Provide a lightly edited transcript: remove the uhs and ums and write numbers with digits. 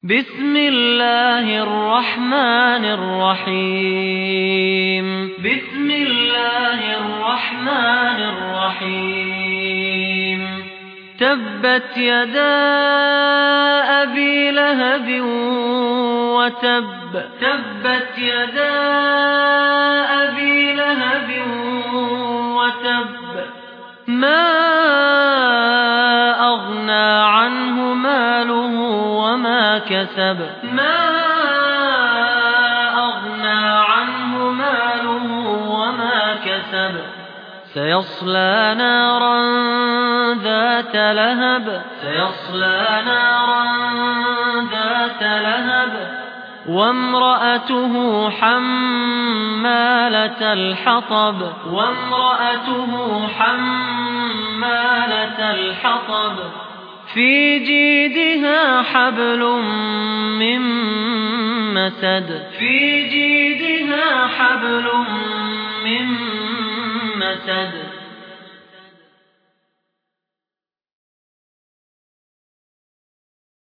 بسم الله الرحمن الرحيم بسم الله الرحمن الرحيم تبت يدا أبي لهب وتب تبت يدا أبي لهب وتب ما أغنى عنه ماله وما كسب ما أغنى عنه ماله وما كسب سيصلى نارا ذات لهب سيصلى نارا ذات لهب وامرأته حمالة الحطب وامرأته حمالة الحطب في جيدها حبل من مسد في جيدها حبل من مسد